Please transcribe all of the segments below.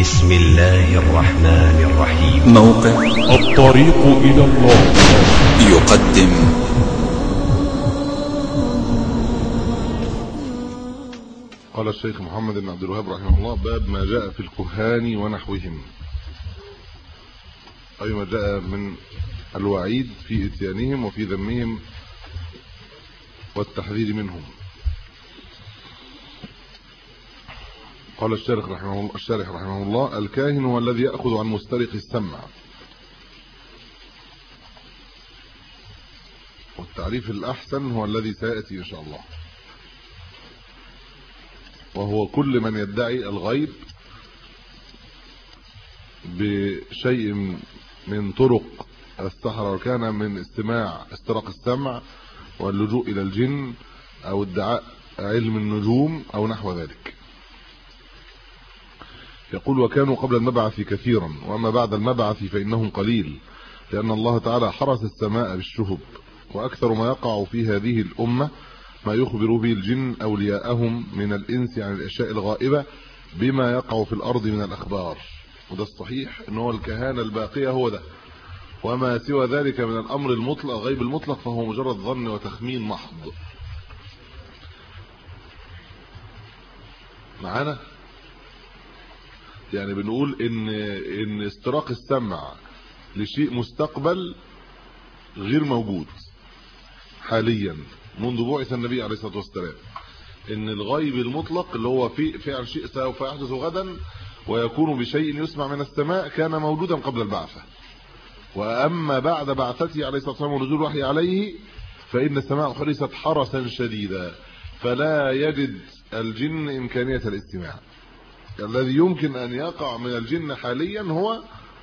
بسم الله الرحمن الرحيم. موقع الطريق إلى الله يقدم قال الشيخ محمد بن عبد الوهاب رحمه الله: باب ما جاء في الكهان ونحوهم، أي ما جاء من الوعيد في اتيانهم وفي ذمهم والتحذير منهم. قال الشارح رحمه الله: الكاهن هو الذي يأخذ عن مسترق السمع. والتعريف الأحسن هو الذي سيأتي إن شاء الله، وهو كل من يدعي الغيب بشيء من طرق السحر، وكان من استراق السمع واللجوء إلى الجن أو ادعاء علم النجوم أو نحو ذلك. يقول: وكانوا قبل المبعث كثيرا، وأما بعد المبعث فإنهم قليل، لأن الله تعالى حرس السماء بالشهب، وأكثر ما يقع في هذه الأمة ما يخبر به الجن أولياءهم من الإنس عن الأشياء الغائبة بما يقع في الأرض من الأخبار. وده الصحيح إنه الكهانة الباقية هو ده، وما سوى ذلك من الأمر المطلق غيب المطلق فهو مجرد ظن وتخمين محض. معانا؟ يعني بنقول إن استراق السمع لشيء مستقبل غير موجود حاليا منذ بعث النبي عليه الصلاة والسلام. ان الغيب المطلق اللي هو في فعل شيء سوف يحدث غدا ويكون بشيء يسمع من السماء كان موجودا قبل البعثة، واما بعد بعثته عليه الصلاة والسلام ونزول الوحي عليه فان السماء حرست حرسا شديدا، فلا يجد الجن امكانية الاستماع. الذي يمكن ان يقع من الجن حاليا هو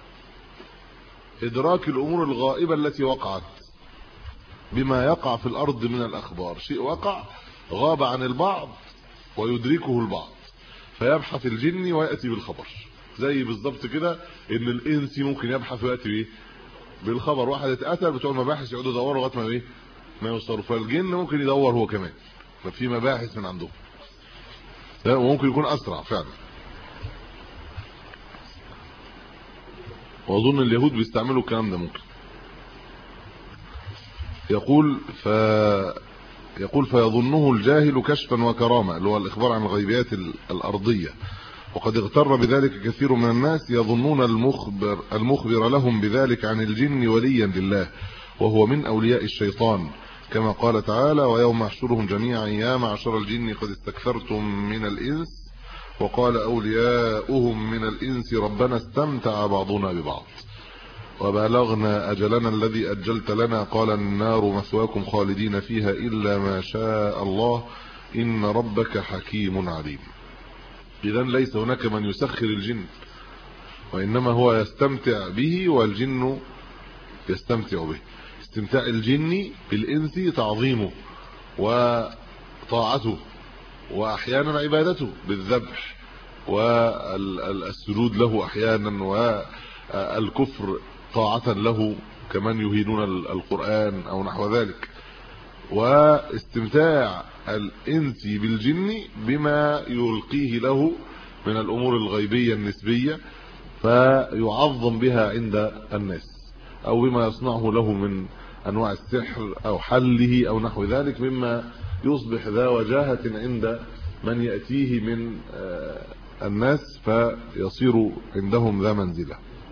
ادراك الامور الغائبة التي وقعت بما يقع في الارض من الاخبار. شيء وقع غاب عن البعض ويدركه البعض، فيبحث الجن وياتي بالخبر. زي بالظبط كده ان الانس ممكن يبحث وياتي بالخبر. واحد اتقتل بتوع المباحث يقعدوا يدوروا لغايه ما يوصلوا، فالجن ممكن يدور هو كمان، ففي مباحث من عندهم، وممكن يكون اسرع فعلا. واظن اليهود بيستعملوا الكلام ده ممكن. يقول فيظنه الجاهل كشفا وكرامه، اللي هو الاخبار عن الغيبيات الارضيه. وقد اغتر بذلك كثير من الناس، يظنون المخبر لهم بذلك عن الجن وليا لله، وهو من اولياء الشيطان، كما قال تعالى: ويوم يحشرهم جميعا يا معشر الجن قد استكثرتم من الانس، وقال اولياؤهم من الانس ربنا استمتع بعضنا ببعض وبلغنا اجلنا الذي اجلت لنا، قال النار مثواكم خالدين فيها الا ما شاء الله ان ربك حكيم عليم. اذا ليس هناك من يسخر الجن، وانما هو يستمتع به والجن يستمتع به. استمتاع الجن بالانس تعظيمه وطاعته، واحيانا عبادته بالذبح والسجود له احيانا، والكفر طاعة له كمن يهينون القرآن او نحو ذلك. واستمتاع الانس بالجن بما يلقيه له من الامور الغيبية النسبية فيعظم بها عند الناس، او بما يصنعه له من انواع السحر او حله او نحو ذلك، مما يصبح ذا وجاهة عند من يأتيه من الناس فيصير عندهم ذا منزلة.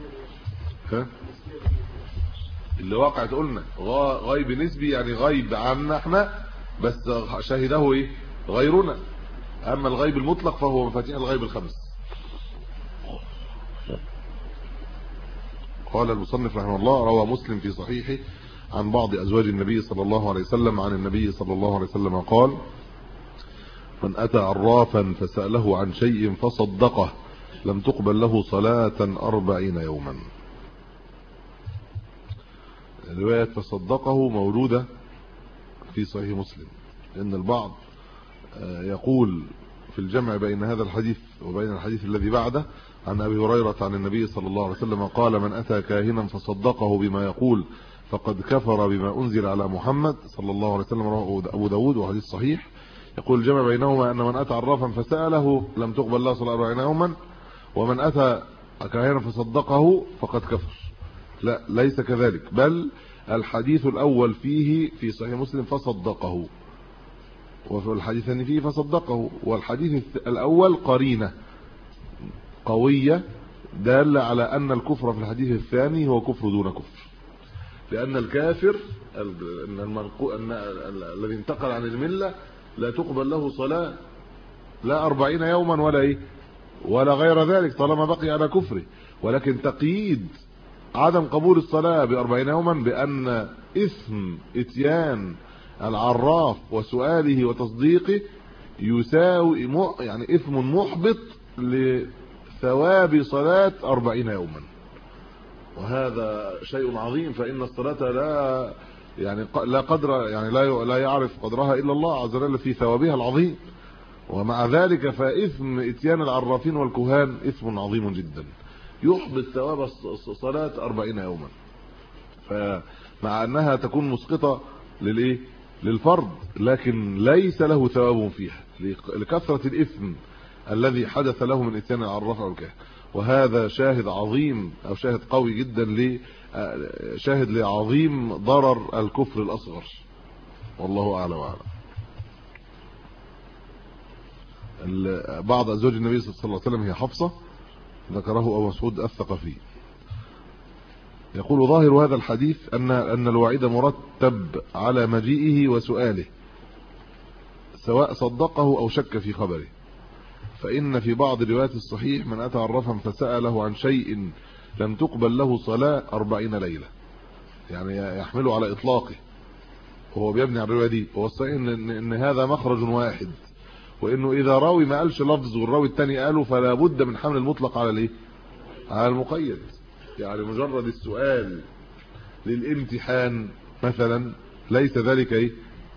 اللي وقعت قلنا غيب نسبي، يعني غيب عنا احنا بس شاهده غيرنا. اما الغيب المطلق فهو مفاتيح الغيب الخمس. قال المصنف رحمه الله: روى مسلم في صحيحه عن بعض ازواج النبي صلى الله عليه وسلم عن النبي صلى الله عليه وسلم قال: من اتى عرافا فسأله عن شيء فصدقه لم تقبل له صلاة 40 يوما. رواية فصدقه مولودة في صحيح مسلم، لأن البعض يقول في الجمع بين هذا الحديث وبين الحديث الذي بعده عن أبي هريرة عن النبي صلى الله عليه وسلم قال: من أتى كاهنا فصدقه بما يقول فقد كفر بما أنزل على محمد صلى الله عليه وسلم، رواه أبو داود وحديث صحيح. يقول الجمع بينهما أن من أتى عرافا فسأله لم تقبل له صلاة 40 يوما، ومن أتى كاهنا فصدقه فقد كفر. لا، ليس كذلك، بل الحديث الأول فيه في صحيح مسلم فصدقه، وفي الحديث الثاني فيه فصدقه، والحديث الأول قرينة قوية دالة على أن الكفر في الحديث الثاني هو كفر دون كفر، لأن الكافر الذي انتقل عن الملة لا تقبل له صلاة لا 40 يوما ولا غير ذلك طالما بقي على كفره، ولكن تقييد عدم قبول الصلاة ب40 يوما بأن إثم إتيان العراف وسؤاله وتصديقه يساوي يعني إثم محبط لثواب صلاة 40 يوما، وهذا شيء عظيم. فإن الصلاة لا قدر، يعني لا يعرف قدرها إلا الله عز وجل في ثوابها العظيم، ومع ذلك فإثم إتيان العرافين والكهان إثم عظيم جدا يحبط ثواب الصلاة 40 يوما. فمع أنها تكون مسقطة للفرض، لكن ليس له ثواب فيها لكثرة الإثم الذي حدث له من إتيان العراف والكهان. وهذا شاهد عظيم أو شاهد قوي جدا شاهد لعظيم ضرر الكفر الأصغر، والله أعلم وأعلم. بعض أزواج النبي صلى الله عليه وسلم هي حفصة، ذكره أبو مسعود الثقفي، يقول ظاهر هذا الحديث أن الوعيد مرتب على مجيئه وسؤاله سواء صدقه أو شك في خبره، فإن في بعض روايات الصحيح من أتى عرافا فسأله عن شيء لم تقبل له صلاة 40 ليلة، يعني يحمله على إطلاقه وهو بيبني على الرواية دي. هو الصحيح إن هذا مخرج واحد، وإنه إذا راوي ما قالش لفظ والراوي الثاني قاله فلا بد من حمل المطلق على على المقيد. يعني مجرد السؤال للامتحان مثلا ليس ذلك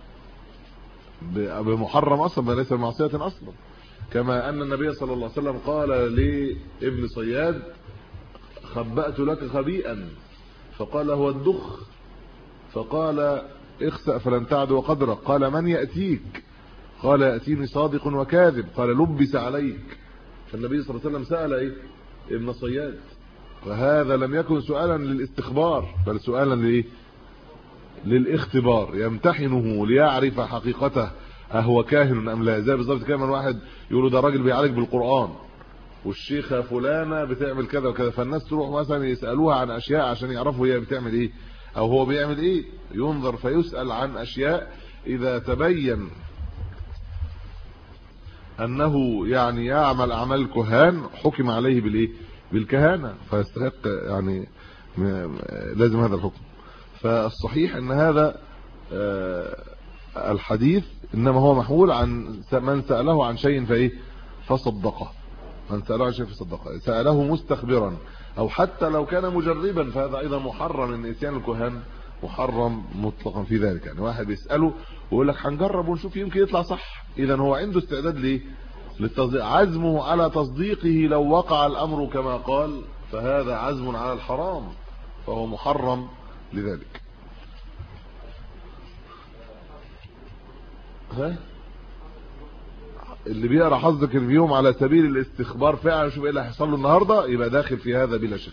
بمحرم اصلا، بل ليس بمعصيه اصلا، كما ان النبي صلى الله عليه وسلم قال لابن صياد خبأت لك خبيئا، فقال هو الدخ، فقال اخسأ فلن تعد وقدرك، قال من يأتيك؟ قال يأتيني صادق وكاذب، قال لبس عليك. فالنبي صلى الله عليه وسلم سأل ابن صياد، وهذا لم يكن سؤالا للاستخبار بل سؤالا للاختبار، يمتحنه ليعرف حقيقته اهو كاهن ام لا. زي بالظبط كده من واحد يقول له ده راجل بيعالج بالقرآن والشيخه فلانه بتعمل كذا وكذا، فالناس تروح مثلا يسالوها عن اشياء عشان يعرفوا هي بتعمل ايه او هو بيعمل ايه، ينظر فيسأل عن اشياء اذا تبين انه يعني يعمل اعمال الكهان حكم عليه بالكهانه فيستحق، يعني لازم هذا الحكم. فالصحيح ان هذا الحديث انما هو محمول عن من سأله عن شيء فصدقه، من سأله عن شيء فصدقه، سأله مستخبرا او حتى لو كان مجربا فهذا ايضا محرم، ان اتيان الكهان محرم مطلقا في ذلك. يعني واحد بيسأله ويقول لك هنجرب ونشوف يمكن يطلع صح، اذا هو عنده استعداد للتصديق، عزمه على تصديقه لو وقع الامر كما قال فهذا عزم على الحرام فهو محرم لذلك. اللي بيقرا حظك اليوم على سبيل الاستخبار فعلا شوف ايه اللي هيحصل له النهارده يبقى داخل في هذا بلا شك.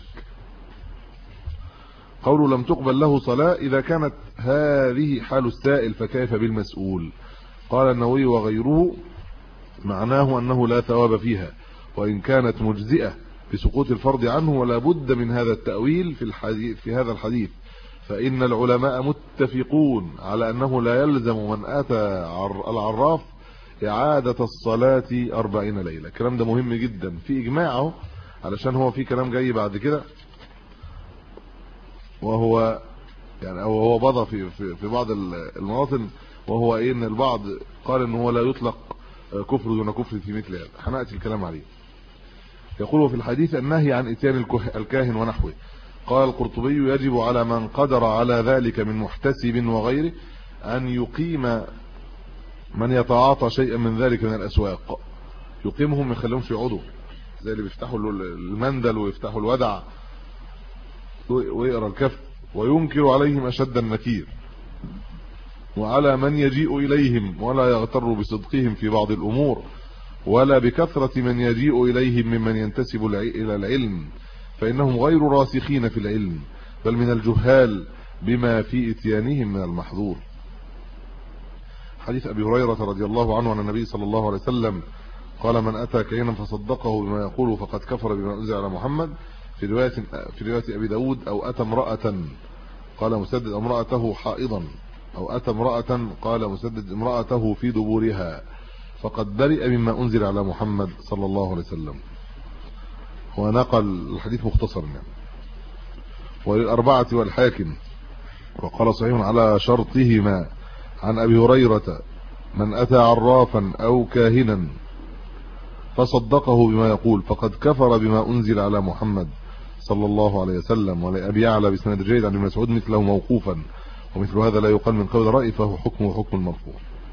قوله لم تقبل له صلاة، إذا كانت هذه حال السائل فكيف بالمسؤول؟ قال النووي وغيره معناه أنه لا ثواب فيها وإن كانت مجزئة بسقوط الفرض عنه، ولا بد من هذا التأويل في هذا الحديث، فإن العلماء متفقون على أنه لا يلزم من أتى العراف إعادة الصلاة 40 ليلة. الكلام ده مهم جدا في إجماعه، علشان هو في كلام جاي بعد كده وهو يعني هو بضع في بعض المواطن، وهو ان البعض قال ان هو لا يطلق كفر دون كفر في مثل هذا، هنأتي الكلام عليه. يقول في الحديث النهي عن اتيان الكاهن ونحوه. قال القرطبي يجب على من قدر على ذلك من محتسب وغيره ان يقيم من يتعاطى شيئا من ذلك من الاسواق، يقيمهم ما يخليهمش يقعدوا زي اللي بيفتحوا المندل ويفتحوا الودع ويقرا الكف، وينكر عليهم اشد النكير، وعلى من يجيء اليهم ولا يغتر بصدقهم في بعض الامور، ولا بكثرة من يجيء إليهم ممن ينتسب إلى العلم، فإنهم غير راسخين في العلم، بل من الجهال بما في إتيانهم من المحظور. حديث أبي هريرة رضي الله عنه عن النبي صلى الله عليه وسلم قال: من أتى كاهنا فصدقه بما يقول فقد كفر بما أنزل على محمد. في رواية أبي داود: أو أتى امرأة، قال مسدد: امرأته حائضا، أو أتى امرأة، قال مسدد: امرأته في دبورها، فقد برئ مما أنزل على محمد صلى الله عليه وسلم. ونقل الحديث مختصر يعني. وللأربعة والحاكم وقال صحيح على شرطهما عن أبي هريرة: من أتى عرافا أو كاهنا فصدقه بما يقول فقد كفر بما أنزل على محمد صلى الله عليه وسلم. ولأبي يعلى بسند جيد عن ابن مسعود مثله موقوفا، ومثل هذا لا يقال من قول الرأي، فهو حكم المرفوع.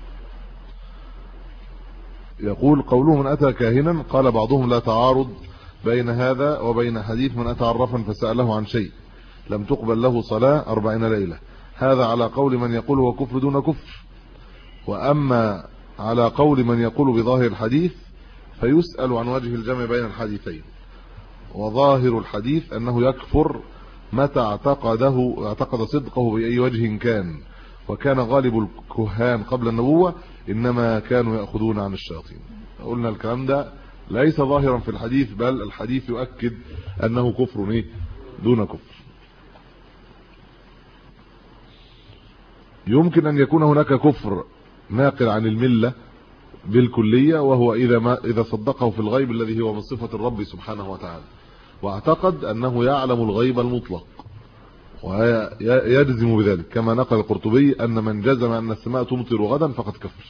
يقول: قوله من أتى كاهنا، قال بعضهم: لا تعارض بين هذا وبين حديث من أتى عرافا فسأله عن شيء لم تقبل له صلاة 40 ليلة. هذا على قول من يقول هو كفر دون كفر. وأما على قول من يقول بظاهر الحديث فيسأل عن وجه الجمع بين الحديثين. وظاهر الحديث أنه يكفر متى اعتقد صدقه بأي وجه كان. وكان غالب الكهان قبل النبوة إنما كانوا يأخذون عن الشياطين. قلنا الكلام ده ليس ظاهرا في الحديث، بل الحديث يؤكد أنه كفر دون كفر. يمكن أن يكون هناك كفر ناقل عن الملة بالكلية، وهو إذا صدقه في الغيب الذي هو من صفة الرب سبحانه وتعالى، واعتقد أنه يعلم الغيب المطلق ويجزم بذلك، كما نقل القرطبي أن من جزم أن السماء تمطر غدا فقد كفر.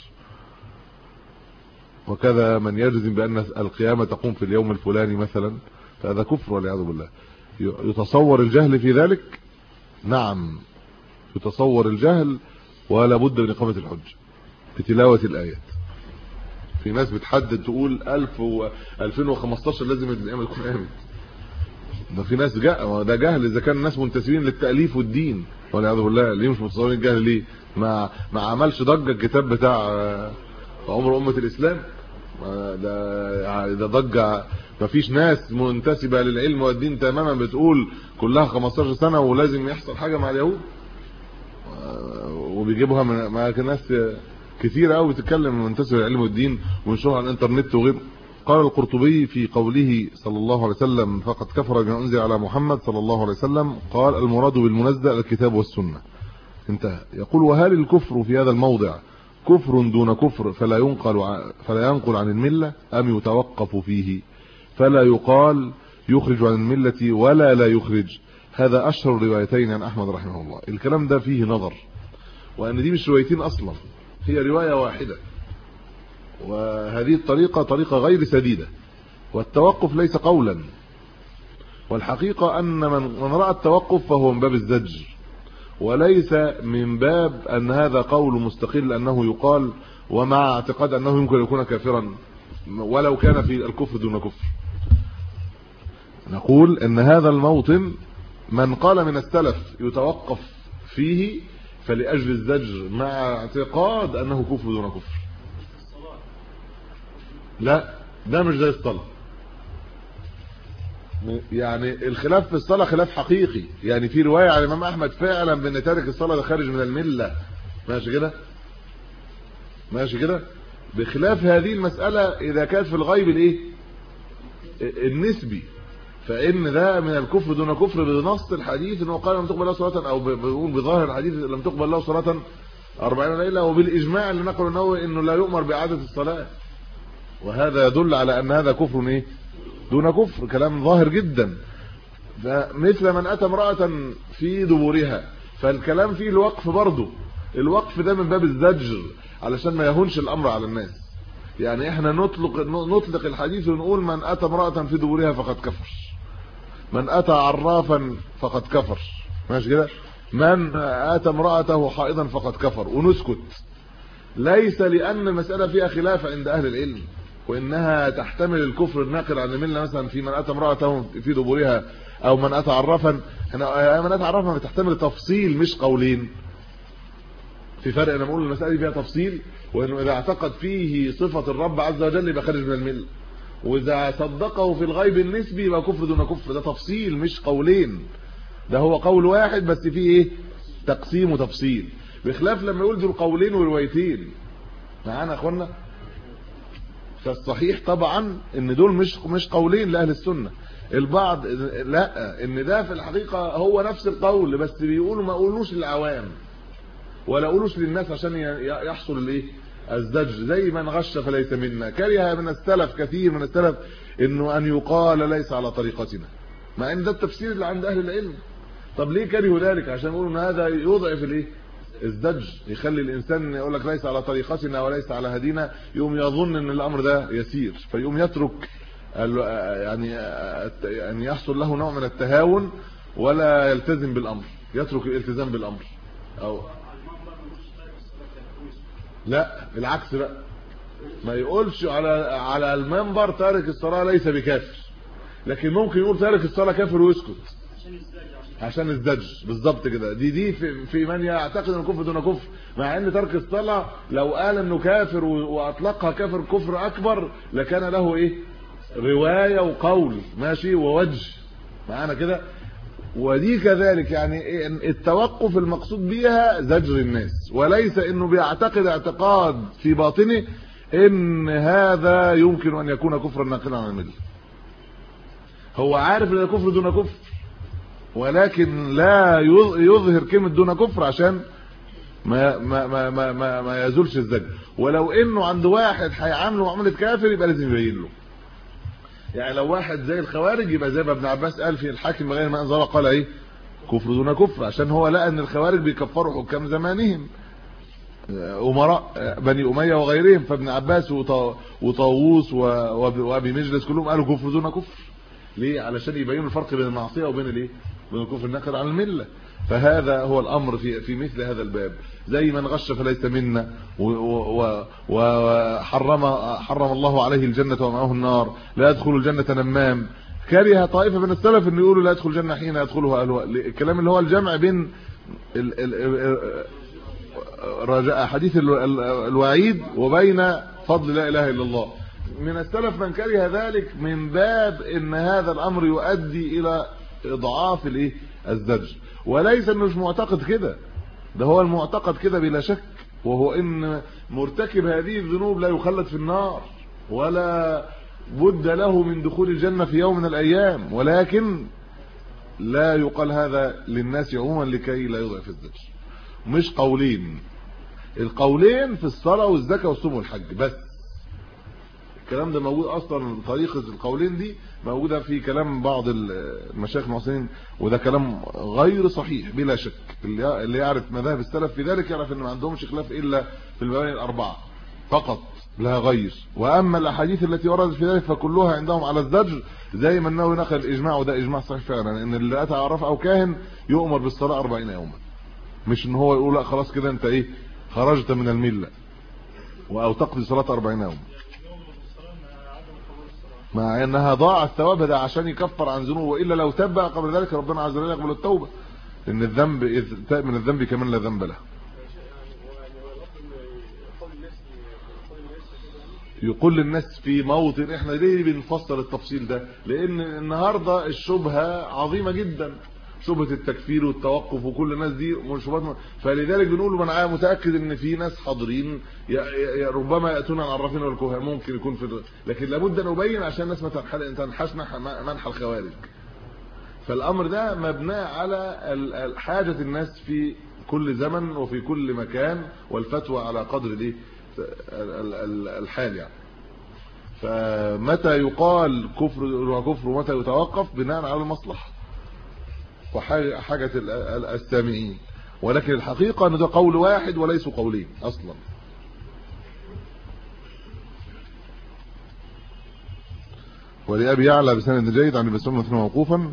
وكذا من يجزم بأن القيامة تقوم في اليوم الفلاني مثلا، فهذا كفر والعياذ بالله. يتصور الجهل في ذلك؟ نعم يتصور الجهل، ولا بد من إقامة الحج بتلاوة الآيات. في ناس بتحدد تقول 2015 لازم القيامة تكون قامت. ده في ناس ده جهل إذا كان الناس منتسبين للتأليف والدين والعياذ بالله. ليه مش متصورين الجهل؟ ليه ما عملش ضجة الكتاب بتاع عمر أمة الإسلام؟ ده ضجة. ما فيش ناس منتسبة للعلم والدين تماما بتقول كلها 15 سنة ولازم يحصل حاجة مع اليهود، وبيجيبوها مع ناس كثيرة قوي بتتكلم منتسبة للعلم والدين وينشرها على الانترنت وغيره. قال القرطبي في قوله صلى الله عليه وسلم فقد كفر بما أنزل على محمد صلى الله عليه وسلم، قال: المراد بالمنزل الكتاب والسنة. انتهى. يقول: وهل الكفر في هذا الموضع كفر دون كفر فلا ينقل عن الملة، أم يتوقف فيه فلا يقال يخرج عن الملة ولا لا يخرج؟ هذا أشهر روايتين عن أحمد رحمه الله. الكلام ده فيه نظر، وأن دي مش روايتين أصلا، هي رواية واحدة، وهذه الطريقة طريقة غير سديدة، والتوقف ليس قولا. والحقيقة أن من رأى التوقف فهو من باب الزجر، وليس من باب أن هذا قول مستقل أنه يقال، ومع اعتقاد أنه يمكن يكون كافرا ولو كان في الكفر دون كفر. نقول أن هذا الموطن من قال من السلف يتوقف فيه فلأجل الزجر، مع اعتقاد أنه كفر دون كفر. لا، ده مش زي الصلاة. يعني الخلاف في الصلاة خلاف حقيقي، يعني في رواية على الإمام أحمد فعلا بأن تارك الصلاة ده خارج من الملة، ماشي كده، ماشي كده، بخلاف هذه المسألة إذا كانت في الغيب الإيه النسبي، فإن ده من الكفر دون كفر بنص الحديث أنه قال لم تقبل له صلاة، أو بيقول بظاهر الحديث لم تقبل له صلاة 40 ليلة، وبالإجماع اللي نقل النووي أنه لا يؤمر بإعادة الصلاة. وهذا يدل على أن هذا كفر إيه دون كفر، كلام ظاهر جدا. مثل من أتى امرأة في دبورها، فالكلام فيه الوقف برضه. الوقف ده من باب الزجر علشان ما يهونش الأمر على الناس. يعني احنا نطلق الحديث ونقول من أتى امرأة في دبورها فقد كفر، من أتى عرافا فقد كفر، ماشي كده، من أتى امرأته حائضا فقد كفر، ونسكت. ليس لأن المسألة فيها خلاف عند أهل العلم، وإنها تحتمل الكفر الناقل عن الملة، مثلا في من أتى امرأته في دبورها، أو من أتى عرافا. من أتى عرافا بتحتمل تفصيل مش قولين، في فرق انا بقول المساله دي فيها تفصيل، وانه اذا اعتقد فيه صفه الرب عز وجل يبقى خارج من المله، واذا صدقه في الغيب النسبي يبقى كفر دون كفر. ده تفصيل مش قولين، ده هو قول واحد بس فيه ايه تقسيم وتفصيل، بخلاف لما يقول دول قولين وروايتين. معانا يا اخوانا؟ فالصحيح طبعا ان دول مش قولين لاهل السنه. البعض لا، ان ده في الحقيقه هو نفس القول بس بيقولوا ما قولوش للعوام ولا قولوش للناس عشان يحصل الايه الزجر. زي من غش فليس منا، كره من السلف كثير من السلف انه ان يقال ليس على طريقتنا، مع ان ده التفسير اللي عند اهل العلم. طب ليه كرهوا ذلك؟ عشان يقولوا ان هذا يضعف الايه الزجر، يخلي الانسان يقول لك ليس على طريقتنا وليس على هدينا، يقوم يظن ان الامر ده يسير فيقوم يترك يعني يحصل له نوع من التهاون ولا يلتزم بالامر، يترك الالتزام بالامر. او لا العكس بقى، ما يقولش على المنبر تارك الصلاه ليس بكافر، لكن ممكن يقول تارك الصلاه كافر ويسكت عشان الزجر. بالظبط كده. دي في من يعتقد ان الكفر دون كفر، مع ان ترك الصلاه لو قال انه كافر واطلقها كفر اكبر لكان له ايه روايه وقول ماشي ووجه. معانا كده؟ ودي كذلك، يعني التوقف المقصود بيها زجر الناس، وليس انه بيعتقد اعتقاد في باطنه ان هذا يمكن ان يكون كفرا ناقلا عن المله. هو عارف ان الكفر دون كفر ولكن لا يظهر كلمه دون كفر عشان ما يزولش الزجر. ولو انه عند واحد هيعامله معامله كافر يبقى لازم يبين له. يعني لو واحد زي الخوارج يبقى زي ما ابن عباس قال في الحاكم بغير ما انزل قال ايه كفر دون كفر، عشان هو لقى ان الخوارج بيكفروا حكام زمانهم امراء بني اميه وغيرهم، فابن عباس وطاووس وابي مجلس كلهم قالوا كفر دون كفر. ليه؟ علشان يبينوا الفرق بين المعصيه وبين الايه بين الكفر الناقل عن المله. فهذا هو الامر في مثل هذا الباب. زي من غش فليس منا، وحرم الله عليه الجنه ومعه النار، لا يدخل الجنه نمام. كره طائفه من السلف ان يقولوا لا يدخل الجنه حين يدخلها اهلها، الكلام اللي هو الجمع بين رجاء حديث الوعيد وبين فضل لا اله الا الله. من السلف من كره ذلك من باب ان هذا الامر يؤدي الى اضعاف الايه الزجر، وليس انه مش معتقد كده، ده هو المعتقد كده بلا شك، وهو ان مرتكب هذه الذنوب لا يخلد في النار ولا بد له من دخول الجنه في يوم من الايام، ولكن لا يقال هذا للناس عموما لكي لا يضعف الزجر. مش قولين، القولين في الصلاه والزكاه والصوم والحج بس. الكلام ده موجود اصلا، طريقه القولين دي موجوده في كلام بعض المشايخ المعاصرين، وده كلام غير صحيح بلا شك. اللي يعرف مذاهب السلف في ذلك يعرف ان ما عندهمش خلاف الا في المباني الاربعه فقط لا غير. واما الاحاديث التي وردت في ذلك فكلها عندهم على الزجر، زي ما النووي نقل الاجماع، وده اجماع صحيح فعلا، ان اللي اتى عرف او كاهن يؤمر بالصلاه 40 يوما، مش ان هو يقول لا خلاص كده انت ايه خرجت من المله او تقضي صلاه 40 يوم، مع انها ضاع الثواب ده عشان يكفر عن ذنوبه، والا لو تاب قبل ذلك ربنا عز وجل يقبل التوبه، ان الذنب اذ تاب من الذنب كمان لا ذنب له. يقول للناس في موطن، احنا ليه بنفصل التفصيل ده؟ لان النهارده الشبهه عظيمه جدا، شبهه التكفير والتوقف وكل الناس دي شبهات، فلذلك بنقول انا متاكد ان في ناس حاضرين ربما ياتون العرافين والكهان، ممكن يكون في، لكن لابد ان نبين عشان الناس ما تنحش منح الخوارج. فالامر ده مبني على حاجه الناس في كل زمن وفي كل مكان، والفتوى على قدر الايه الحال يعني. فمتى يقال كفر وكفر ومتى يتوقف بناء على المصلحه وحاجه السامعين، ولكن الحقيقه ان ده قول واحد وليس قولين اصلا. ولأبي يعلى بسند جيد عن ابن مسعود موقوفا،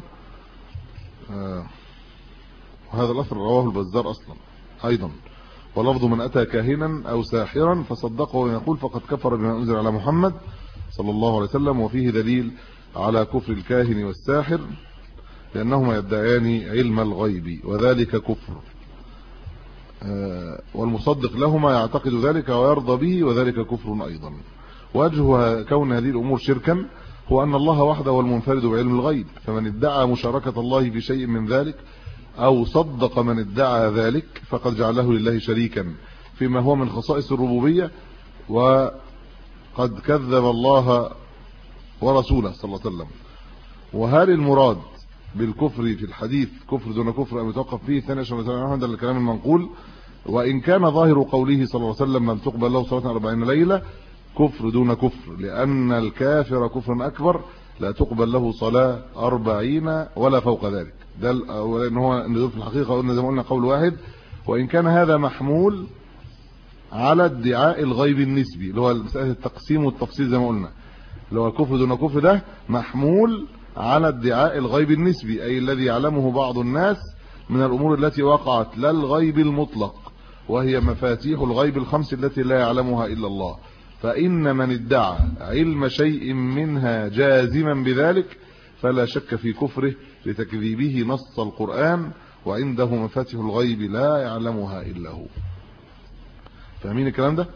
وهذا الاثر رواه البزار اصلا ايضا. ولفظ من اتى كاهنا او ساحرا فصدقه ويقول فقد كفر بما انزل على محمد صلى الله عليه وسلم. وفيه دليل على كفر الكاهن والساحر لانهما يدعيان علم الغيب وذلك كفر. والمصدق لهما يعتقد ذلك ويرضى به، وذلك كفر أيضا. وجه كون هذه الأمور شركا هو أن الله وحده هو المنفرد بعلم الغيب، فمن ادعى مشاركة الله في شيء من ذلك أو صدق من ادعى ذلك فقد جعله لله شريكا فيما هو من خصائص الربوبية، وقد كذب الله ورسوله صلى الله عليه وسلم. وهل المراد بالكفر في الحديث كفر دون كفر أم يتوقف فيه الثاني عشر مثلا هذا الكلام المنقول؟ وإن كان ظاهر قوله صلى الله عليه وسلم من تقبل له صلاة 40 ليلة كفر دون كفر، لأن الكافر كفر أكبر لا تقبل له صلاة 40 ولا فوق ذلك. ده لأن هو في الحقيقة قلنا زي ما قلنا قول واحد. وإن كان هذا محمول على ادعاء الغيب النسبي اللي هو مسألة التقسيم والتفصيل زي ما قلنا، اللي هو الكفر دون كفر ده محمول على ادعاء الغيب النسبي، أي الذي يعلمه بعض الناس من الأمور التي وقعت لا الغيب المطلق، وهي مفاتيح الغيب الخمس التي لا يعلمها إلا الله. فإن من ادعى علم شيء منها جازما بذلك فلا شك في كفره لتكذيبه نص القرآن، وعنده مفاتيح الغيب لا يعلمها إلا هو. فاهمين الكلام ده؟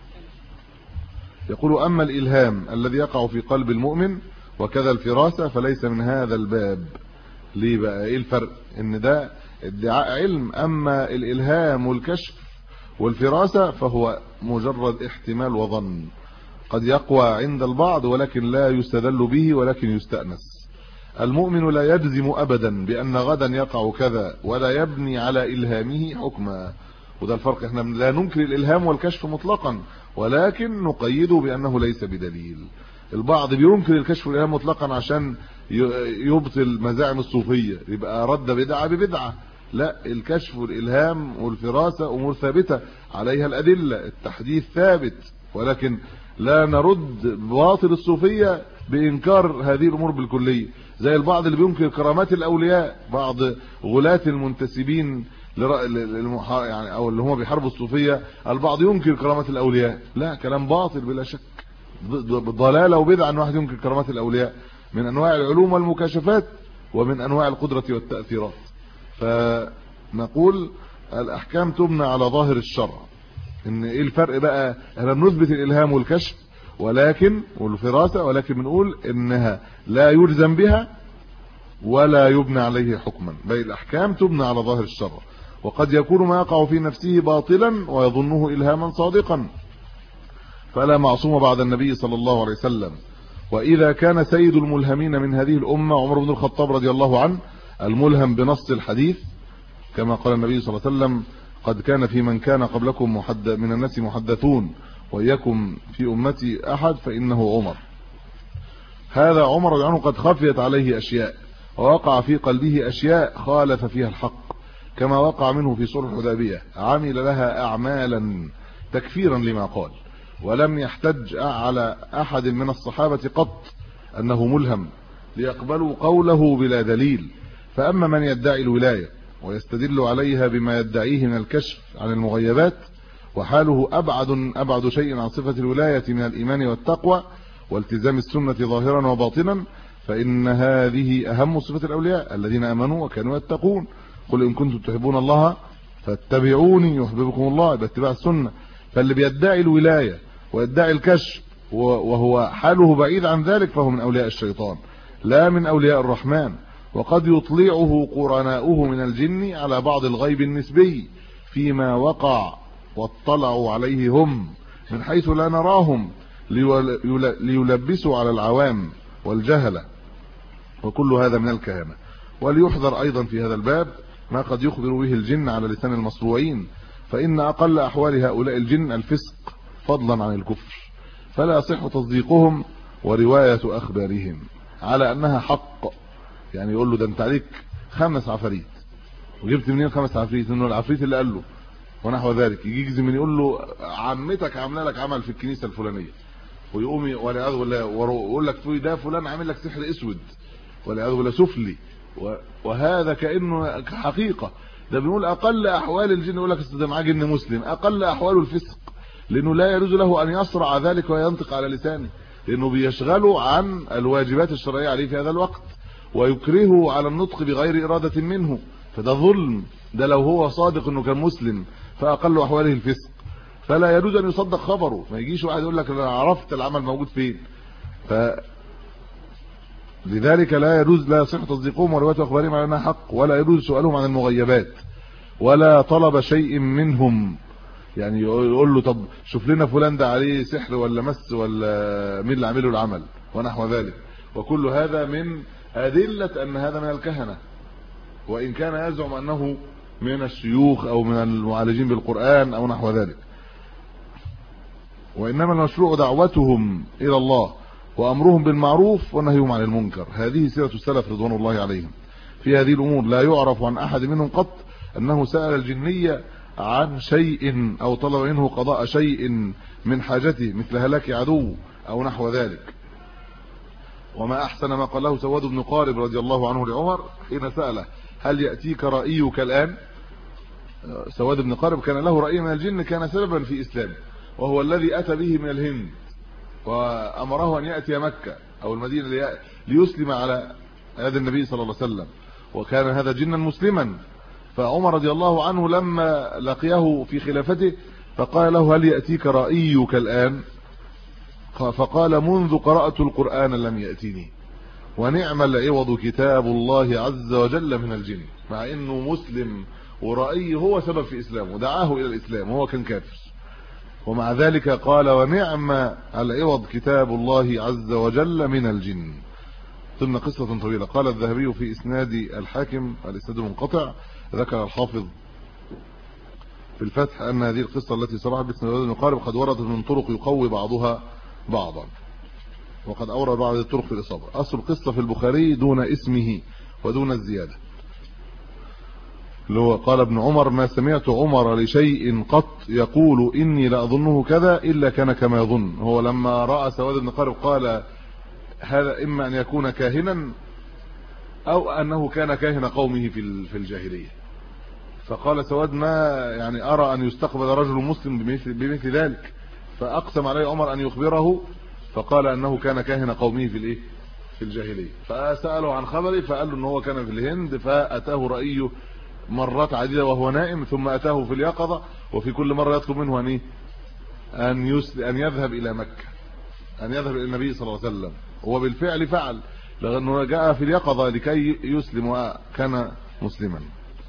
يقول أما الإلهام الذي يقع في قلب المؤمن وكذا الفراسة فليس من هذا الباب. ليه بقى؟ ايه الفرق؟ ان ده ادعاء علم، اما الإلهام والكشف والفراسة فهو مجرد احتمال وظن قد يقوى عند البعض ولكن لا يستدل به ولكن يستأنس. المؤمن لا يجزم أبدا بأن غدا يقع كذا ولا يبني على إلهامه حكما. وده الفرق، احنا لا ننكر الإلهام والكشف مطلقا ولكن نقيده بأنه ليس بدليل. البعض بينكر الكشف والإلهام مطلقا عشان يبطل مزاعم الصوفية، يبقى رد بدعة ببدعة. لا، الكشف والإلهام والفراسة أمور ثابتة عليها الأدلة، التحديث ثابت، ولكن لا نرد باطل الصوفية بإنكار هذه الأمور بالكلية. زي البعض اللي بينكر كرامات الأولياء، بعض غلاة المنتسبين يعني أو اللي هم بيحاربوا الصوفية، البعض ينكر كرامات الأولياء. لا، كلام باطل بلا شك، ضلالة وبدعة أن واحد ينكر كرامات الأولياء، من أنواع العلوم والمكاشفات ومن أنواع القدرة والتأثيرات. فنقول الأحكام تبنى على ظاهر الشرع. إن إيه الفرق بقى؟ احنا بنثبت الإلهام والكشف ولكن والفراسة، ولكن بنقول إنها لا يلزم بها ولا يبنى عليه حكما، بل الأحكام تبنى على ظاهر الشرع. وقد يكون ما يقع في نفسه باطلا ويظنه إلهاما صادقا، فلا معصوم بعد النبي صلى الله عليه وسلم. وإذا كان سيد الملهمين من هذه الأمة عمر بن الخطاب رضي الله عنه الملهم بنص الحديث، كما قال النبي صلى الله عليه وسلم قد كان في من كان قبلكم من الناس محدثون وإياكم في أمتي أحد فإنه عمر. هذا عمر رضي الله عنه قد خفيت عليه أشياء ووقع في قلبه أشياء خالف فيها الحق، كما وقع منه في صلح الحديبية، عمل لها أعمالا تكفيرا لما قال، ولم يحتج على أحد من الصحابة قط أنه ملهم ليقبلوا قوله بلا دليل. فأما من يدعي الولاية ويستدل عليها بما يدعيه من الكشف عن المغيبات، وحاله أبعد شيء عن صفة الولاية من الإيمان والتقوى والتزام السنة ظاهرا وباطنا، فإن هذه أهم صفة الأولياء الذين آمنوا وكانوا يتقون. قل إن كنتم تحبون الله فاتبعوني يحببكم الله، باتباع السنة. فاللي بيدعي الولاية ويدعي الكشف وهو حاله بعيد عن ذلك فهو من أولياء الشيطان لا من أولياء الرحمن. وقد يطلعه قرناؤه من الجن على بعض الغيب النسبي فيما وقع واطلعوا عليه هم من حيث لا نراهم ليلبسوا على العوام والجهلة، وكل هذا من الكهنة. وليحذر أيضا في هذا الباب ما قد يخبر به الجن على لسان المصروعين، فإن أقل أحوال هؤلاء الجن الفسق فضلا عن الكفر، فلا يصح تصديقهم ورواية أخبارهم على أنها حق. يعني يقول له ده انت عليك 5 عفاريت، وجبت منين 5 عفاريت؟ انه العفريت اللي قال له ونحو ذلك. يجي يجزم يقول له عمتك عامله لك عمل في الكنيسه الفلانيه، ويقوم والعياذ بالله ويقول لك ده فلان عامل لك سحر اسود والعياذ بالله سفلي، وهذا كانه حقيقه. ده بنقول اقل احوال الجن، يقول لك ده معاه جن مسلم، اقل احواله الفسق، لانه لا يجوز له ان يصرع ذلك وينطق على لسانه، لانه بيشغله عن الواجبات الشرعيه عليه في هذا الوقت ويكرهه على النطق بغير اراده منه، فده ظلم. ده لو هو صادق انه كان مسلم فاقل احواله الفسق، فلا يجوز ان يصدق خبره. ما يجيش واحد يقول لك انا عرفت العمل موجود فين، لذلك لا يجوز، لا يصح تصديقهم وروايه اخبارهم على انها حق، ولا يجوز سؤالهم عن المغيبات، ولا طلب شيء منهم. يعني يقول له طب شوف لنا فلان ده عليه سحر ولا مس ولا مين اللي عمله العمل ونحو ذلك. وكل هذا من ادله ان هذا من الكهنه، وان كان يزعم انه من الشيوخ او من المعالجين بالقرآن او نحو ذلك. وانما المشروع دعوتهم الى الله وامرهم بالمعروف ونهيهم عن المنكر. هذه سيره السلف رضوان الله عليهم في هذه الامور. لا يعرف عن احد منهم قط انه سأل الجنية عن شيء او طلب منه قضاء شيء من حاجته مثل هلاك عدو او نحو ذلك. وما احسن ما قاله سواد بن قارب رضي الله عنه لعمر حين سأله هل يأتيك رأيك الآن؟ سواد بن قارب كان له رأي من الجن كان سببا في إسلامه، وهو الذي أتى به من الهند وأمره أن يأتي مكة أو المدينة ليسلم على يد النبي صلى الله عليه وسلم، وكان هذا جنا مسلما. فعمر رضي الله عنه لما لقيه في خلافته فقال له هل يأتيك رأيك الآن؟ فقال منذ قرأت القرآن لم يأتيني، ونعم العوض كتاب الله عز وجل من الجن. مع انه مسلم ورأيه هو سبب في اسلامه ودعاه الى الاسلام وهو كان كافر، ومع ذلك قال ونعم العوض كتاب الله عز وجل من الجن. ضمن قصة طويلة. قال الذهبي في اسناد الحاكم الاسناد منقطع، ذكر الحافظ في الفتح ان هذه القصة التي صرح باسم ابن قارب قد وردت من طرق يقوي بعضها بعضا، وقد أورد بعض الطرق في الإصابة. أصل القصة في البخاري دون اسمه ودون الزيادة، اللي هو قال ابن عمر ما سمعت عمر لشيء قط يقول إني لأظنه كذا إلا كان كما يظن. هو لما رأى سواد بن قارب قال هذا إما أن يكون كاهنا أو أنه كان كاهن قومه في الجاهلية. فقال سواد ما يعني أرى أن يستقبل رجل مسلم بمثل ذلك، فأقسم عليه عمر أن يخبره، فقال انه كان كاهن قومه في الجاهليه. فسأله عن خبره فقال له ان هو كان في الهند، فاتاه رأيه مرات عديده وهو نائم، ثم اتاه في اليقظه، وفي كل مره يطلب منه ان يذهب الى مكه، ان يذهب الى النبي صلى الله عليه وسلم. هو بالفعل فعل، لانه جاء في اليقظه لكي يسلم وكان مسلما.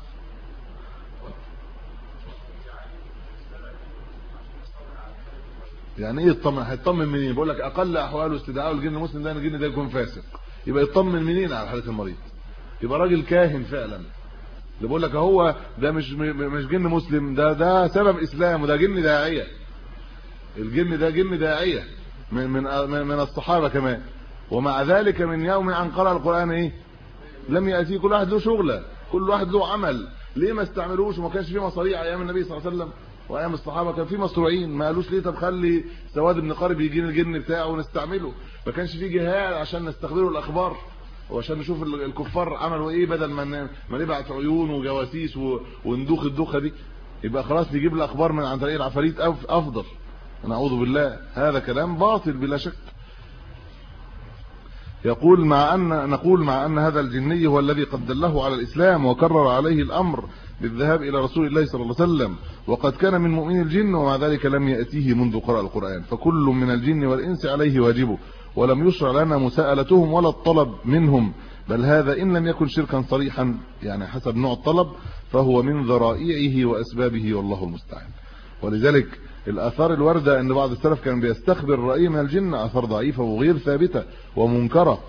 يعني ايه يطمن؟ هيطمن منين؟ بقول لك اقل احواله استدعاء الجن المسلم ده ان الجن ده يكون فاسق، يبقى يطمن منين على حاله المريض؟ يبقى راجل كاهن فعلا. اللي بقول لك هو ده مش جن مسلم، ده سبب اسلام، وده جن داعيه. الجن ده جن داعيه من الصحابه كمان، ومع ذلك من يوم ان قرأ القرآن ايه لم يأتي. كل واحد له شغله، كل واحد له عمل. ليه ما استعملوش؟ وما كانش فيه مصاريع ايام النبي صلى الله عليه وسلم وايام الصحابه، كان في مصروعين. ما قالوش ليه طب خلي سواد بن قارب يجينا الجن بتاعه ونستعمله؟ ما كانش في جهاد عشان نستخبره الاخبار وعشان نشوف الكفار عملوا ايه، بدل ما نبعت عيون وجواسيس وندوخ الدوخه دي. يبقى خلاص نجيب الاخبار من عن طريق العفاريت افضل. نعوذ بالله، هذا كلام باطل بلا شك. نقول مع ان هذا الجني هو الذي قد دله على الاسلام وكرر عليه الامر بالذهاب الى رسول الله صلى الله عليه وسلم، وقد كان من مؤمن الجن، ومع ذلك لم يأتيه منذ قرأ القرآن. فكل من الجن والإنس عليه واجبه، ولم يشرع لنا مساءلتهم ولا الطلب منهم، بل هذا إن لم يكن شركا صريحا يعني حسب نوع الطلب فهو من ذرائعه وأسبابه، والله المستعان. ولذلك الآثار الواردة أن بعض السلف كان بيستخبر رأي من الجن آثار ضعيفة وغير ثابتة ومنكرة.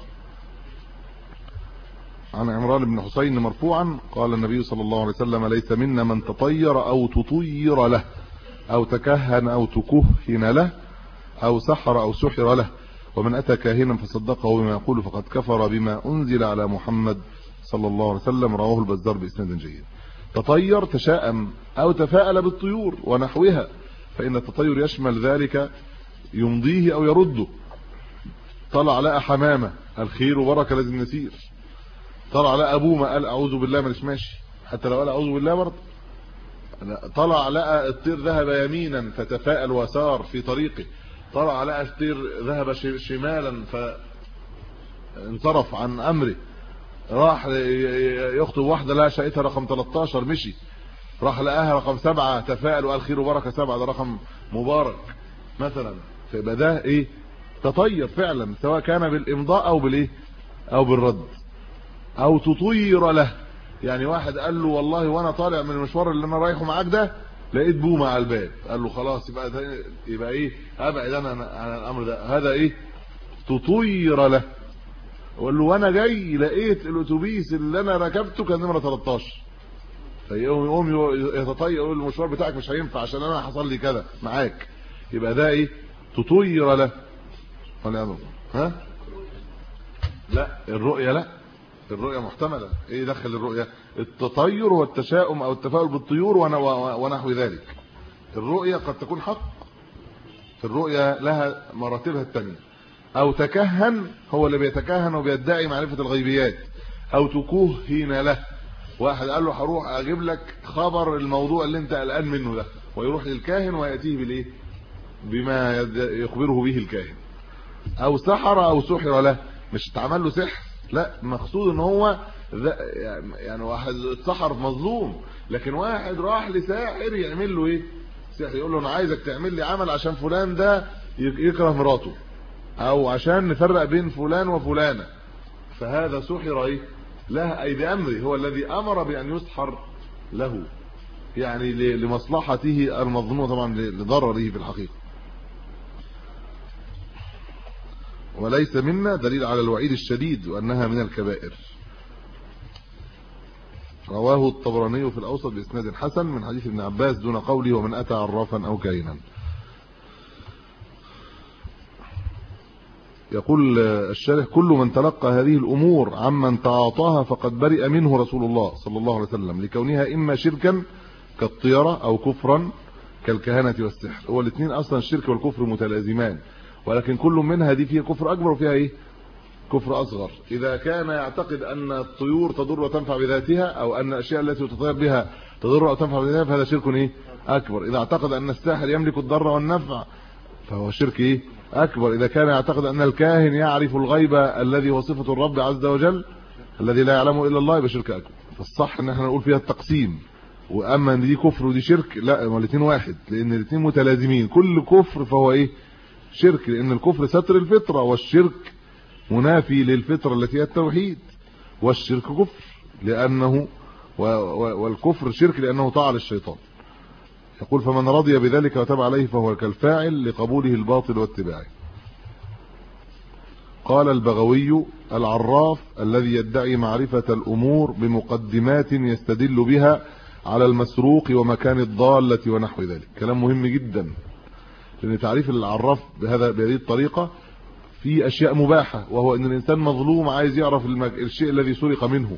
عن عمران بن حسين مرفوعا قال النبي صلى الله عليه وسلم ليس منا من تطير أو تطير له أو تكهن أو تكهن له أو سحر أو سحر له، ومن أتى كاهنا فصدقه بما يقول فقد كفر بما أنزل على محمد صلى الله عليه وسلم. رواه البزار بإسناد جيد. تطير تشاءم أو تفاءل بالطيور ونحوها، فإن التطير يشمل ذلك يمضيه أو يرده. طلع لقى حمامة، الخير وبركة لازم نسير. طلع لقى ابوه ما قال اعوذ بالله مش ماشي، حتى لو قال اعوذ بالله برضه. طلع لقى الطير ذهب يمينا فتفاءل وسار في طريقه. طلع لقى الطير ذهب شمالا فانصرف عن امره. راح يخطب واحده لا شقتها رقم 13 مشي. راح لقاها رقم 7 تفاءل وقال خير وبركه 7 ده رقم مبارك مثلا، فيبقى ده ايه؟ تطير فعلا، سواء كان بالامضاء او بالايه او بالرد. او تطير له، يعني واحد قال له والله وانا طالع من المشوار اللي انا رايحه معاك ده لقيت بومه على الباب، قال له خلاص يبقى ايه؟ ابعد انا عن الامر ده، هذا ايه؟ تطير له. وقال له وانا جاي لقيت الاتوبيس اللي انا ركبته كان نمره 13، فيقوم يتطير يقول المشوار بتاعك مش هينفع عشان انا حصل لي كذا معاك، يبقى ده ايه؟ تطير له. ولا ها؟ لا الرؤيه لا، الرؤيه محتمله. ايه دخل الرؤيه؟ التطير والتشاؤم او التفاؤل بالطيور ونحو ذلك. الرؤيه قد تكون حق، الرؤيه لها مراتبها الثانيه. او تكهن، هو اللي بيتكهن وبيدعي معرفه الغيبيات. او تكهن له، واحد قال له هروح اجيب لك خبر الموضوع اللي انت قلقان منه ده، ويروح للكاهن وياتيه بالايه؟ بما يخبره به الكاهن. او سحر او سحر له، مش اتعمل له سحر، لا، مقصود ان هو يعني واحد اتسحر مظلوم، لكن واحد راح لساحر يعمل له ايه؟ سحر، يقول له انا عايزك تعمل لي عمل عشان فلان ده يكره مراته، او عشان نفرق بين فلان وفلانه، فهذا سحر ايه له، اي بامره، هو الذي امر بان يسحر له، يعني لمصلحته المظنونه طبعا، لضرره في الحقيقه. وليس منا دليل على الوعيد الشديد وانها من الكبائر. رواه الطبراني في الاوسط باسناد حسن من حديث ابن عباس دون قوله ومن اتى عرافا او كاهنا. يقول الشارح كل من تلقى هذه الامور عمن تعاطاها فقد برئ منه رسول الله صلى الله عليه وسلم، لكونها اما شركا كالطيره او كفرا كالكهنه والسحر. هو الاثنين اصلا الشرك والكفر متلازمان، ولكن كل منها دي فيها كفر اكبر وفيها ايه؟ كفر اصغر. اذا كان يعتقد ان الطيور تضر وتنفع بذاتها، او ان الاشياء التي تطير بها تضر او تنفع بذاتها، فهذا شرك ايه؟ اكبر. اذا اعتقد ان الساحر يملك الضر والنفع فهو شرك ايه؟ اكبر. اذا كان يعتقد ان الكاهن يعرف الغيب الذي هو صفه الرب عز وجل الذي لا يعلمه الا الله، يبقى شرك اكبر. فالصح ان احنا نقول فيها التقسيم، واما ان دي كفر ودي شرك لا، هما الاثنين واحد، لان الاثنين متلازمين. كل كفر فهو ايه؟ شرك، لان الكفر ستر الفطره، والشرك منافي للفطره التي هي التوحيد. والشرك كفر لانه والكفر شرك لانه طاعه للشيطان. يقول فمن رضي بذلك وتبع عليه فهو كالفاعل لقبوله الباطل واتباعه. قال البغوي العراف الذي يدعي معرفة الأمور بمقدمات يستدل بها على المسروق ومكان الضالة ونحو ذلك. كلام مهم جدا، لأن تعريف العراف بهذه الطريقة في أشياء مباحة، وهو أن الإنسان مظلوم عايز يعرف الشيء الذي سرق منه،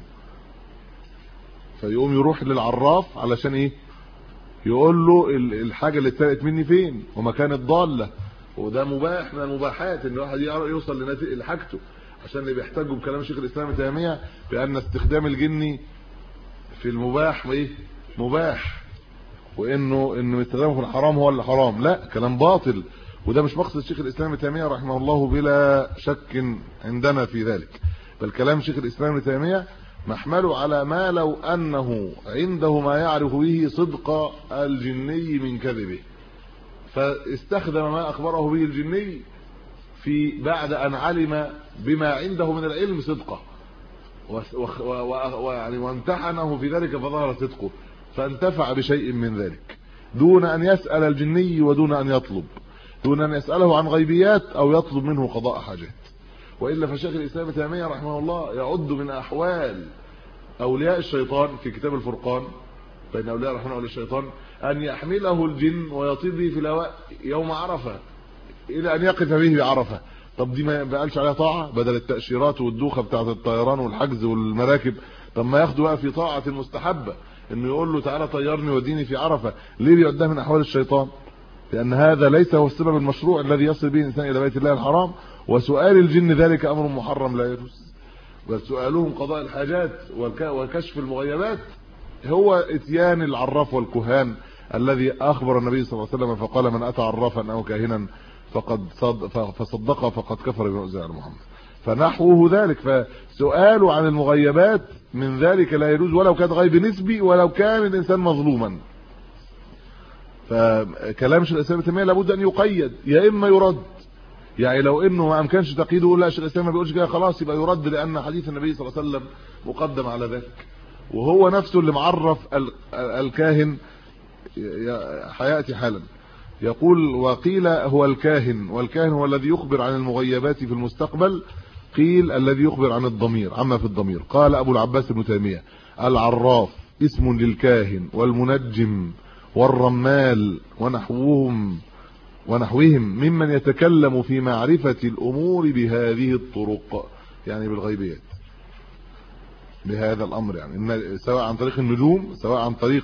فيقوم يروح للعراف علشان إيه؟ يقول له الحاجة اللي اتسرقت مني فين ومكان الضالة. وده مباح من المباحات، ان الواحد يوصل لحاجته، عشان اللي بيحتاجوا بكلام شيخ الاسلام ابن تيميه بان استخدام الجن في المباح ايه؟ مباح، وانه استخدامه في الحرام هو اللي حرام. لا، كلام باطل، وده مش مقصد شيخ الاسلام ابن تيميه رحمه الله بلا شك عندنا في ذلك، بل كلام شيخ الاسلام ابن تيميه محمله على ما لو انه عنده ما يعرف به صدق الجني من كذبه، فاستخدم ما اخبره به الجني في بعد ان علم بما عنده من العلم صدقه، ويعني وامتحنه في ذلك فظهر صدقه، فانتفع بشيء من ذلك دون ان يسال الجني ودون ان يطلب، دون ان يساله عن غيبيات او يطلب منه قضاء حاجات. والا فشيخ الاسلام ابن تيميه رحمه الله يعد من احوال اولياء الشيطان في كتاب الفرقان بين اولياء الرحمن واولياء الشيطان ان يحمله الجن ويطير به في الهواء يوم عرفه الى ان يقف به بعرفه. طب دي ما بقالش عليها طاعه؟ بدل التاشيرات والدوخه بتاعه الطيران والحجز والمراكب، طب ما ياخده بقى في طاعه المستحبه، انه يقول له تعالى طيرني وديني في عرفه. ليه بيعدها من احوال الشيطان؟ لان هذا ليس هو السبب المشروع الذي يصل به الانسان الى بيت الله الحرام، وسؤال الجن ذلك امر محرم لا يجوز، بل سؤالهم قضاء الحاجات وكشف المغيبات هو اتيان العراف والكهان الذي اخبر النبي صلى الله عليه وسلم فقال من اتى عرافا او كاهنا فصدق فقد كفر بما انزل على محمد. فنحوه ذلك. فسؤاله عن المغيبات من ذلك لا يجوز ولو كان غيب نسبي ولو كان الانسان مظلوما. فكلام شيخ الاسلام ابن تيميه لابد ان يقيد، يا اما يرد. يعني لو انه ما امكنش تقييده يقول لا شيخ الاسلام ما بيقولش كده خلاص يبقى يرد، لان حديث النبي صلى الله عليه وسلم مقدم على ذلك، وهو نفسه اللي معرف الكاهن. حياتي حالا يقول وقيل هو الكاهن، والكاهن هو الذي يخبر عن المغيبات في المستقبل، قيل الذي يخبر عن الضمير عما في الضمير. قال ابو العباس ابن تيميه العراف اسم للكاهن والمنجم والرمال ونحوهم ممن يتكلم في معرفة الأمور بهذه الطرق، يعني بالغيبيات، بهذا الأمر، يعني سواء عن طريق النجوم، سواء عن طريق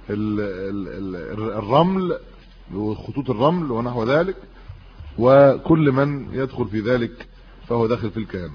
الرمل وخطوط الرمل ونحو ذلك، وكل من يدخل في ذلك فهو داخل في الكهنة.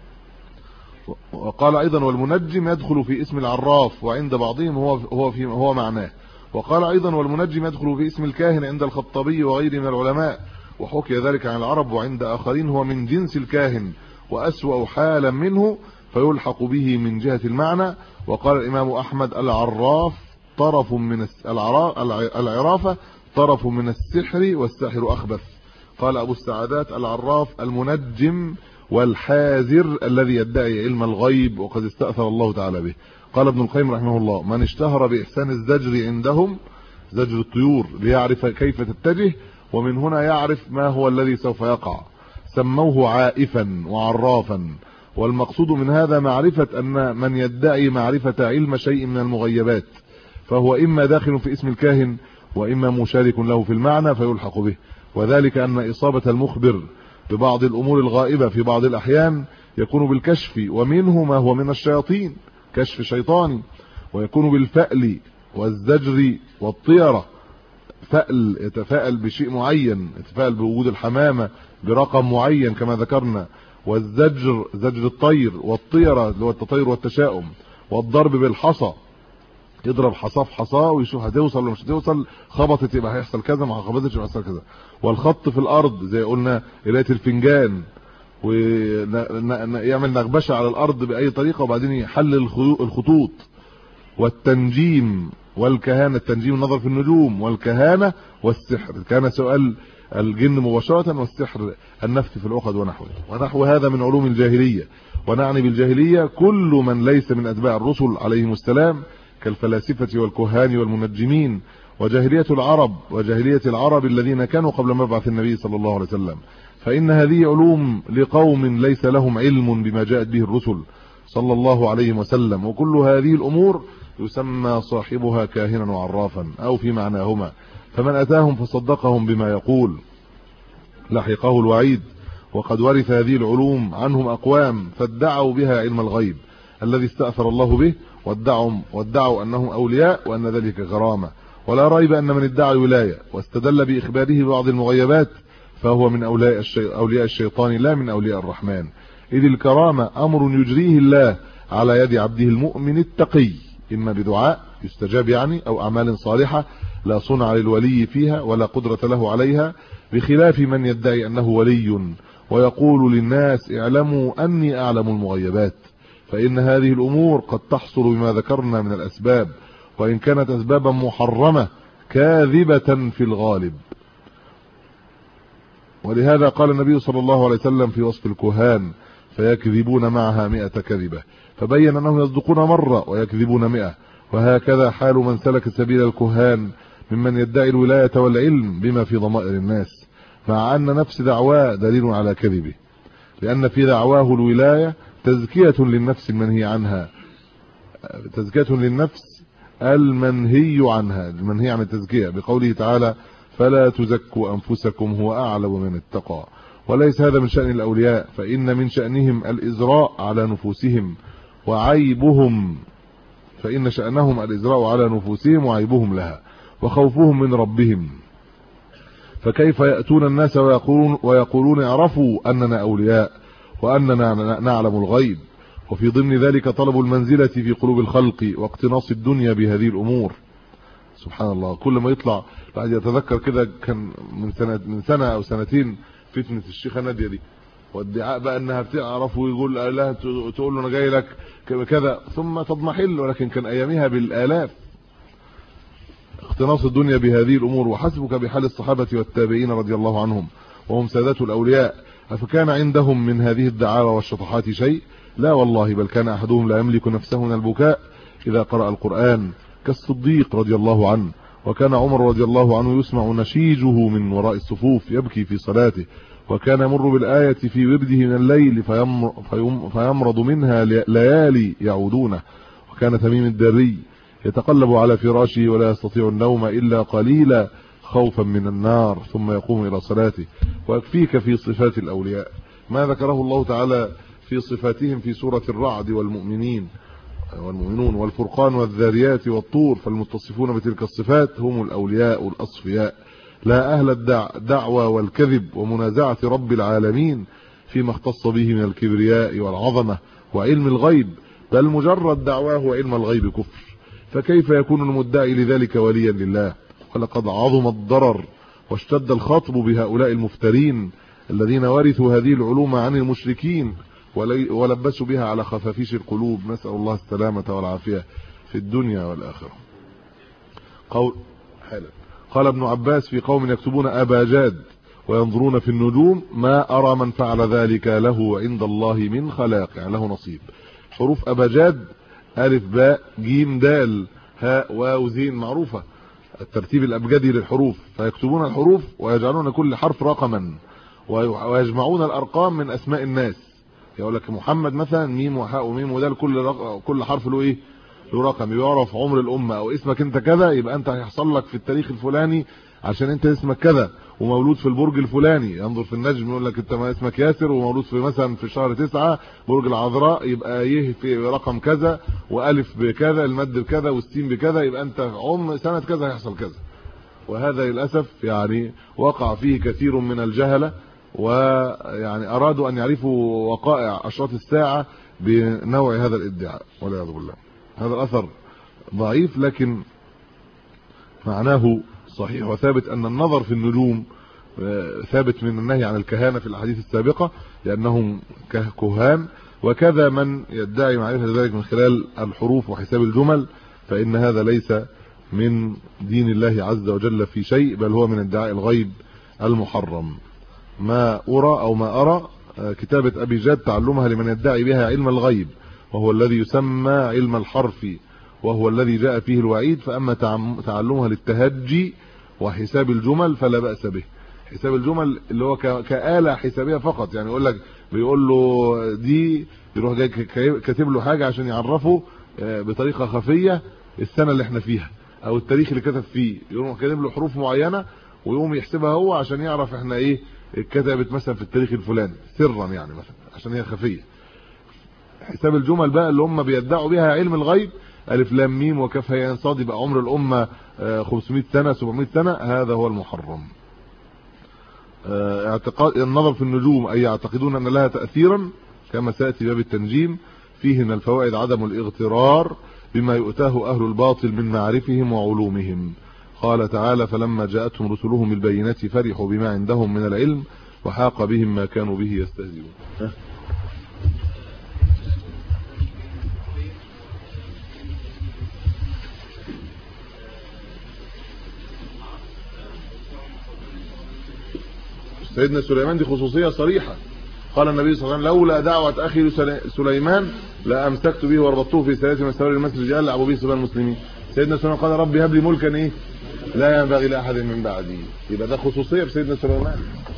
وقال أيضا والمنجم يدخل في اسم العراف، وعند بعضهم هو معناه. وقال ايضا والمنجم يدخل في اسم الكاهن عند الخطابي وغيره من العلماء، وحكي ذلك عن العرب، وعند اخرين هو من جنس الكاهن واسوأ حالا منه فيلحق به من جهة المعنى. وقال الامام احمد العراف طرف من العرافة طرف من السحر والساحر اخبث. قال ابو السعادات العراف المنجم والحاذر الذي يدعي علم الغيب وقد استأثر الله تعالى به. قال ابن القيم رحمه الله من اشتهر بإحسان الزجر عندهم، زجر الطيور، ليعرف كيف تتجه ومن هنا يعرف ما هو الذي سوف يقع، سموه عائفا وعرافا. والمقصود من هذا معرفة أن من يدعي معرفة علم شيء من المغيبات فهو إما داخل في اسم الكاهن وإما مشارك له في المعنى فيلحق به. وذلك أن إصابة المخبر ببعض الأمور الغائبة في بعض الأحيان يكون بالكشف، ومنه ما هو من الشياطين كشف شيطاني، ويكون بالفأل والزجر والطيرة. فأل يتفاءل بشيء معين، يتفاءل بوجود الحمامة برقم معين كما ذكرنا، والزجر زجر الطير، والطيرة اللي هو التطير والتشاؤم، والضرب بالحصى يضرب حصى في حصى ويشوف هتوصل ولا مش هتوصل، خبطت يبقى هيحصل كذا، ما خبطتش يبقى هيحصل كذا. والخط في الارض زي قلنا قرايه الفنجان، ويعمل نغبشه على الارض باي طريقه وبعدين يحلل الخطوط. والتنجيم والكهانه، التنجيم النظر في النجوم، والكهانه والسحر، كان سؤال الجن مباشره، والسحر النفث في العقد ونحو هذا من علوم الجاهليه. ونعني بالجاهليه كل من ليس من اتباع الرسل عليهم السلام كالفلاسفه والكهان والمنجمين، وجاهليه العرب الذين كانوا قبل مبعث النبي صلى الله عليه وسلم. فإن هذه علوم لقوم ليس لهم علم بما جاءت به الرسل صلى الله عليه وسلم، وكل هذه الأمور يسمى صاحبها كاهنا وعرافا أو في معناهما. فمن أتاهم فصدقهم بما يقول لحقه الوعيد. وقد ورث هذه العلوم عنهم أقوام فادعوا بها علم الغيب الذي استأثر الله به، وادعوا أنهم أولياء وأن ذلك غرامة. ولا ريب أن من ادعى الولاية واستدل بإخباره ببعض المغيبات فهو من أولياء الشيطان لا من أولياء الرحمن، إذ الكرامة أمر يجريه الله على يد عبده المؤمن التقي، إما بدعاء يستجاب أو أعمال صالحة لا صنع للولي فيها ولا قدرة له عليها، بخلاف من يدعي أنه ولي ويقول للناس اعلموا أني أعلم المغيبات. فإن هذه الأمور قد تحصل بما ذكرنا من الأسباب، وإن كانت أسبابا محرمة كاذبة في الغالب. ولهذا قال النبي صلى الله عليه وسلم في وصف الكهان فيكذبون معها 100 كذبة، فبين أنهم يصدقون مرة ويكذبون 100. وهكذا حال من سلك سبيل الكهان ممن يدعي الولاية والعلم بما في ضمائر الناس، مع أن نفس دعواه دليل على كذبه، لأن في دعواه الولاية تزكية للنفس المنهي عنها، تزكية للنفس المنهي عنها، المنهي عن التزكية، بقوله تعالى فلا تزكوا أنفسكم هو أعلم من اتقى. وليس هذا من شأن الأولياء، فإن من شأنهم الإزراء على نفوسهم وعيبهم، فإن شأنهم الإزراء على نفوسهم وعيبهم لها وخوفهم من ربهم. فكيف يأتون الناس ويقولون اعرفوا أننا أولياء وأننا نعلم الغيب، وفي ضمن ذلك طلب المنزلة في قلوب الخلق واقتناص الدنيا بهذه الأمور. سبحان الله، كل ما يطلع بعد يتذكر كده، كان من سنة أو سنتين فتنة الشيخة نادية دي، وادعاء بقى انها بتعرف ويقول لها تقول له انا جاي لك كذا ثم تضمحل، ولكن كان ايامها بالالاف. اقتناص الدنيا بهذه الامور. وحسبك بحال الصحابه والتابعين رضي الله عنهم وهم سادات الاولياء، افكان عندهم من هذه الدعاوى والشطحات شيء؟ لا والله، بل كان احدهم لا يملك نفسه من البكاء اذا قرأ القرآن كالصديق رضي الله عنه، وكان عمر رضي الله عنه يسمع نشيجه من وراء الصفوف يبكي في صلاته، وكان يمر بالآية في ورده من الليل فيمرض منها ليالي يعودونه. وكان تميم الداري يتقلب على فراشه ولا يستطيع النوم إلا قليلا خوفا من النار، ثم يقوم إلى صلاته. ويكفيك في صفات الأولياء ما ذكره الله تعالى في صفاتهم في سورة الرعد والمؤمنون والفرقان والذاريات والطور، فالمتصفون بتلك الصفات هم الأولياء الأصفياء، لا أهل الدعوى والكذب ومنازعة رب العالمين فيما اختص به من الكبرياء والعظمة وعلم الغيب، بل مجرد دعواه وعلم الغيب كفر. فكيف يكون المدعي لذلك وليا لله؟ ولقد عظم الضرر واشتد الخطب بهؤلاء المفترين الذين ورثوا هذه العلوم عن المشركين ولبسوا بها على خفافيش القلوب، نسأل الله السلامة والعافية في الدنيا والآخرة. قال ابن عباس في قوم يكتبون أباجاد وينظرون في النجوم: ما أرى من فعل ذلك له عند الله من خلاق، يعني له نصيب. حروف أباجاد ألف باء جيم دال هاء واو زين معروفة، الترتيب الأبجدي للحروف، فيكتبون الحروف ويجعلون كل حرف رقما ويجمعون الأرقام من أسماء الناس. يقول لك محمد مثلا ميم وحاء وميم ودال، كل حرف له ايه؟ له رقم يعرف عمر الامه. او اسمك انت كذا يبقى انت هيحصل لك في التاريخ الفلاني عشان انت اسمك كذا ومولود في البرج الفلاني. ينظر في النجم يقول لك انت ما اسمك ياسر ومولود في مثلا في شهر 9 برج العذراء، يبقى يه في رقم كذا والف بكذا المد بكذا والسين بكذا، يبقى انت سنه كذا هيحصل كذا. وهذا للاسف يعني وقع فيه كثير من الجهله، ويعني ارادوا ان يعرفوا وقائع اشراط الساعه بنوع هذا الادعاء والعياذ بالله. هذا الاثر ضعيف لكن معناه صحيح وثابت. ان النظر في النجوم ثابت من النهي عن الكهانه في الاحاديث السابقه لانهم كهان، وكذا من يدعي معرفه ذلك من خلال الحروف وحساب الجمل، فان هذا ليس من دين الله عز وجل في شيء، بل هو من ادعاء الغيب المحرم. ما أرى أو ما أرى كتابة أبي جاد تعلمها لمن يدعي بها علم الغيب، وهو الذي يسمى علم الحرف، وهو الذي جاء فيه الوعيد. فأما تعلمها للتهجي وحساب الجمل فلا بأس به. حساب الجمل اللي هو كآلة حسابية فقط، يعني بيقول له دي، يروح جاي كاتب له حاجة عشان يعرفه بطريقة خفية السنة اللي احنا فيها أو التاريخ اللي كتب فيه، يروح كاتب له حروف معينة ويقوم يحسبها هو عشان يعرف احنا ايه كتبت مثلا في التاريخ الفلاني سرا، يعني مثلا عشان هي خفيه. حساب الجمل بقى اللي هم بيدعوا بها علم الغيب، الف لام ميم وكاف هاء عين صاد، يبقى عمر الامه 500 سنه 700 سنه، هذا هو المحرم. اعتقاد النظر في النجوم اي يعتقدون ان لها تاثيرا كما سياتي باب التنجيم. فيه من الفوائد عدم الاغترار بما يؤتاه اهل الباطل من معارفهم وعلومهم. قال تعالى: فلما جاءتهم رسلهم بالبينات فرحوا بما عندهم من العلم وحاق بهم ما كانوا به يستهزئون. سيدنا سليمان دي خصوصية صريحة. قال النبي صلى الله عليه وسلم: لولا دعوة أخي سليمان لأمسكت به وربطته في سلاسل من سواري المسجد الرجال لعبوا به صبيان المسلمين. سيدنا سليمان قال: ربي هب لي ملكا لا ينبغي لأحد من بعدي. يبقى ده خصوصية في سيدنا سليمان.